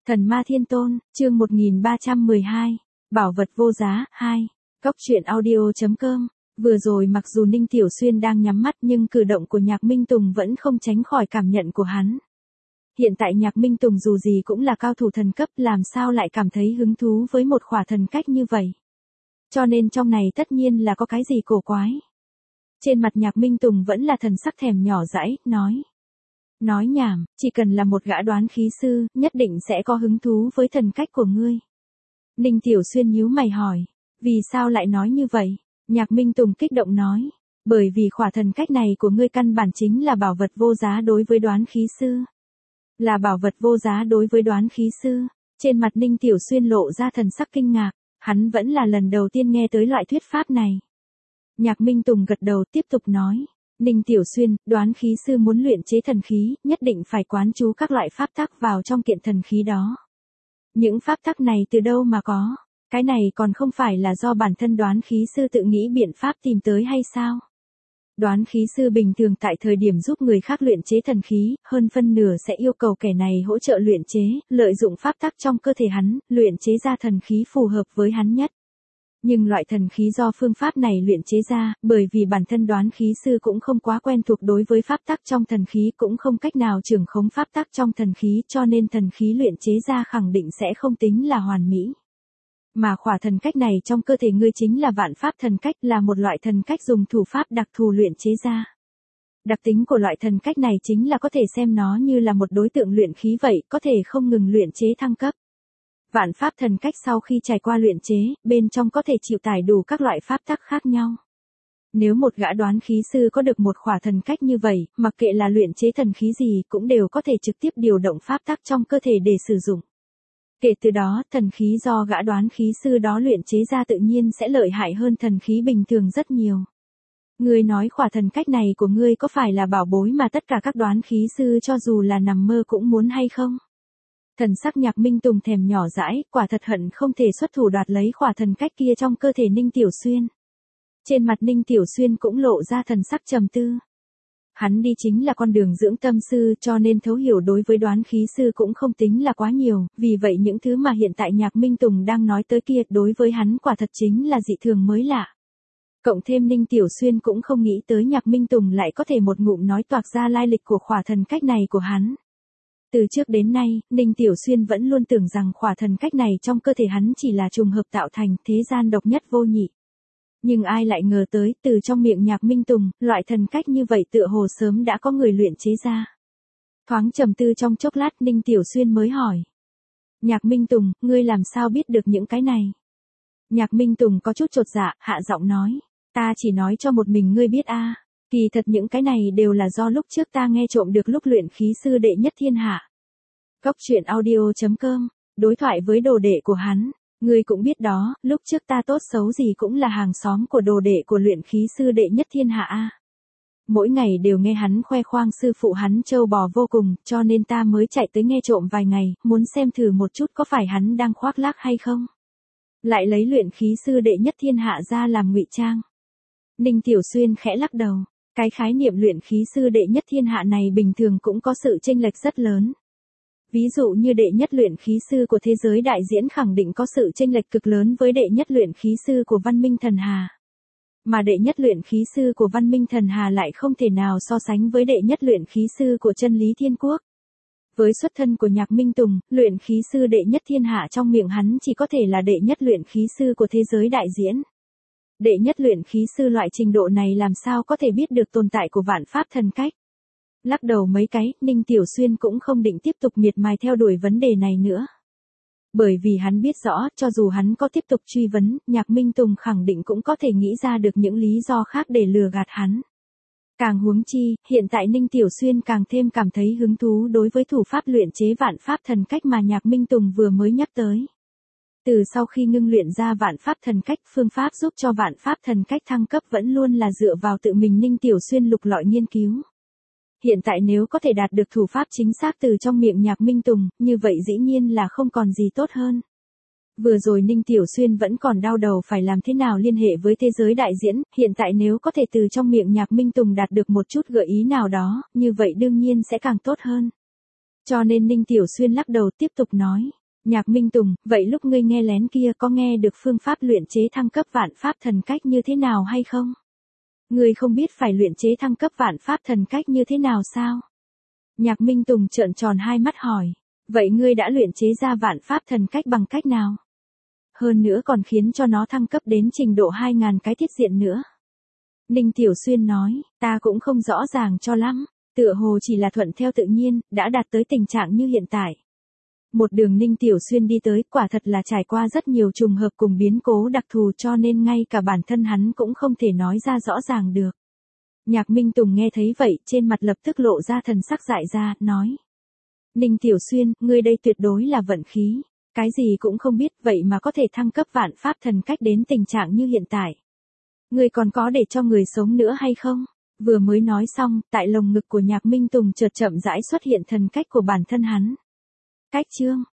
Thần Ma Thiên Tôn, chương 1312, Bảo vật vô giá, 2. Cốc truyện audio.com. Vừa rồi mặc dù Ninh Tiểu Xuyên đang nhắm mắt nhưng cử động của Nhạc Minh Tùng vẫn không tránh khỏi cảm nhận của hắn. Hiện tại Nhạc Minh Tùng dù gì cũng là cao thủ thần cấp, làm sao lại cảm thấy hứng thú với một khỏa thần cách như vậy. Cho nên trong này tất nhiên là có cái gì cổ quái. Trên mặt Nhạc Minh Tùng vẫn là thần sắc thèm nhỏ dãi, Nói nhảm, chỉ cần là một gã đoán khí sư, nhất định sẽ có hứng thú với thần cách của ngươi. Ninh Tiểu Xuyên nhíu mày hỏi, vì sao lại nói như vậy? Nhạc Minh Tùng kích động nói, bởi vì khỏa thần cách này của ngươi căn bản chính là bảo vật vô giá đối với đoán khí sư. Là bảo vật vô giá đối với đoán khí sư. Trên mặt Ninh Tiểu Xuyên lộ ra thần sắc kinh ngạc, hắn vẫn là lần đầu tiên nghe tới loại thuyết pháp này. Nhạc Minh Tùng gật đầu tiếp tục nói. Ninh Tiểu Xuyên, đoán khí sư muốn luyện chế thần khí, nhất định phải quán chú các loại pháp tắc vào trong kiện thần khí đó. Những pháp tắc này từ đâu mà có? Cái này còn không phải là do bản thân đoán khí sư tự nghĩ biện pháp tìm tới hay sao? Đoán khí sư bình thường tại thời điểm giúp người khác luyện chế thần khí, hơn phân nửa sẽ yêu cầu kẻ này hỗ trợ luyện chế, lợi dụng pháp tắc trong cơ thể hắn, luyện chế ra thần khí phù hợp với hắn nhất. Nhưng loại thần khí do phương pháp này luyện chế ra, bởi vì bản thân đoán khí sư cũng không quá quen thuộc đối với pháp tắc trong thần khí, cũng không cách nào trưởng khống pháp tắc trong thần khí, cho nên thần khí luyện chế ra khẳng định sẽ không tính là hoàn mỹ. Mà khỏa thần cách này trong cơ thể ngươi chính là vạn pháp thần cách, là một loại thần cách dùng thủ pháp đặc thù luyện chế ra. Đặc tính của loại thần cách này chính là có thể xem nó như là một đối tượng luyện khí vậy, có thể không ngừng luyện chế thăng cấp. Vạn pháp thần cách sau khi trải qua luyện chế, bên trong có thể chịu tải đủ các loại pháp tắc khác nhau. Nếu một gã đoán khí sư có được một khỏa thần cách như vậy, mặc kệ là luyện chế thần khí gì cũng đều có thể trực tiếp điều động pháp tắc trong cơ thể để sử dụng. Kể từ đó, thần khí do gã đoán khí sư đó luyện chế ra tự nhiên sẽ lợi hại hơn thần khí bình thường rất nhiều. Ngươi nói khỏa thần cách này của ngươi có phải là bảo bối mà tất cả các đoán khí sư cho dù là nằm mơ cũng muốn hay không? Thần sắc Nhạc Minh Tùng thèm nhỏ dãi, quả thật hận không thể xuất thủ đoạt lấy khỏa thần cách kia trong cơ thể Ninh Tiểu Xuyên. Trên mặt Ninh Tiểu Xuyên cũng lộ ra thần sắc trầm tư. Hắn đi chính là con đường dưỡng tâm sư, cho nên thấu hiểu đối với đoán khí sư cũng không tính là quá nhiều, vì vậy những thứ mà hiện tại Nhạc Minh Tùng đang nói tới kia đối với hắn quả thật chính là dị thường mới lạ. Cộng thêm Ninh Tiểu Xuyên cũng không nghĩ tới Nhạc Minh Tùng lại có thể một ngụm nói toạc ra lai lịch của khỏa thần cách này của hắn. Từ trước đến nay, Ninh Tiểu Xuyên vẫn luôn tưởng rằng khỏa thần cách này trong cơ thể hắn chỉ là trùng hợp tạo thành, thế gian độc nhất vô nhị. Nhưng ai lại ngờ tới, từ trong miệng Nhạc Minh Tùng, loại thần cách như vậy tựa hồ sớm đã có người luyện chế ra. Thoáng trầm tư trong chốc lát Ninh Tiểu Xuyên mới hỏi. Nhạc Minh Tùng, ngươi làm sao biết được những cái này? Nhạc Minh Tùng có chút chột dạ, hạ giọng nói. Ta chỉ nói cho một mình ngươi biết a. Kỳ thật những cái này đều là do lúc trước ta nghe trộm được lúc luyện khí sư đệ nhất thiên hạ. Cốc truyện audio.com, đối thoại với đồ đệ của hắn. Ngươi cũng biết đó, lúc trước ta tốt xấu gì cũng là hàng xóm của đồ đệ của luyện khí sư đệ nhất thiên hạ a. Mỗi ngày đều nghe hắn khoe khoang sư phụ hắn trâu bò vô cùng, cho nên ta mới chạy tới nghe trộm vài ngày, muốn xem thử một chút có phải hắn đang khoác lác hay không. Lại lấy luyện khí sư đệ nhất thiên hạ ra làm ngụy trang. Ninh Tiểu Xuyên khẽ lắc đầu, cái khái niệm luyện khí sư đệ nhất thiên hạ này bình thường cũng có sự chênh lệch rất lớn. Ví dụ như đệ nhất luyện khí sư của thế giới đại diễn khẳng định có sự chênh lệch cực lớn với đệ nhất luyện khí sư của Văn Minh Thần Hà. Mà đệ nhất luyện khí sư của Văn Minh Thần Hà lại không thể nào so sánh với đệ nhất luyện khí sư của Chân Lý Thiên Quốc. Với xuất thân của Nhạc Minh Tùng, luyện khí sư đệ nhất thiên hạ trong miệng hắn chỉ có thể là đệ nhất luyện khí sư của thế giới đại diễn. Đệ nhất luyện khí sư loại trình độ này làm sao có thể biết được tồn tại của vạn pháp thần cách. Lắc đầu mấy cái, Ninh Tiểu Xuyên cũng không định tiếp tục miệt mài theo đuổi vấn đề này nữa. Bởi vì hắn biết rõ, cho dù hắn có tiếp tục truy vấn, Nhạc Minh Tùng khẳng định cũng có thể nghĩ ra được những lý do khác để lừa gạt hắn. Càng huống chi, hiện tại Ninh Tiểu Xuyên càng thêm cảm thấy hứng thú đối với thủ pháp luyện chế vạn pháp thần cách mà Nhạc Minh Tùng vừa mới nhắc tới. Từ sau khi ngưng luyện ra vạn pháp thần cách, phương pháp giúp cho vạn pháp thần cách thăng cấp vẫn luôn là dựa vào tự mình Ninh Tiểu Xuyên lục lọi nghiên cứu. Hiện tại nếu có thể đạt được thủ pháp chính xác từ trong miệng Nhạc Minh Tùng, như vậy dĩ nhiên là không còn gì tốt hơn. Vừa rồi Ninh Tiểu Xuyên vẫn còn đau đầu phải làm thế nào liên hệ với thế giới đại diễn, hiện tại nếu có thể từ trong miệng Nhạc Minh Tùng đạt được một chút gợi ý nào đó, như vậy đương nhiên sẽ càng tốt hơn. Cho nên Ninh Tiểu Xuyên lắc đầu tiếp tục nói. Nhạc Minh Tùng, vậy lúc ngươi nghe lén kia có nghe được phương pháp luyện chế thăng cấp vạn pháp thần cách như thế nào hay không? Ngươi không biết phải luyện chế thăng cấp vạn pháp thần cách như thế nào sao? Nhạc Minh Tùng trợn tròn hai mắt hỏi. Vậy ngươi đã luyện chế ra vạn pháp thần cách bằng cách nào? Hơn nữa còn khiến cho nó thăng cấp đến trình độ 2.000 cái thiết diện nữa. Ninh Tiểu Xuyên nói, ta cũng không rõ ràng cho lắm, tựa hồ chỉ là thuận theo tự nhiên, đã đạt tới tình trạng như hiện tại. Một đường Ninh Tiểu Xuyên đi tới quả thật là trải qua rất nhiều trùng hợp cùng biến cố đặc thù cho nên ngay cả bản thân hắn cũng không thể nói ra rõ ràng được. Nhạc Minh Tùng nghe thấy vậy trên mặt lập tức lộ ra thần sắc dại ra, nói. Ninh Tiểu Xuyên, ngươi đây tuyệt đối là vận khí, cái gì cũng không biết vậy mà có thể thăng cấp vạn pháp thần cách đến tình trạng như hiện tại. Ngươi còn có để cho người sống nữa hay không? Vừa mới nói xong, tại lồng ngực của Nhạc Minh Tùng chợt chậm rãi xuất hiện thần cách của bản thân hắn. Cách chương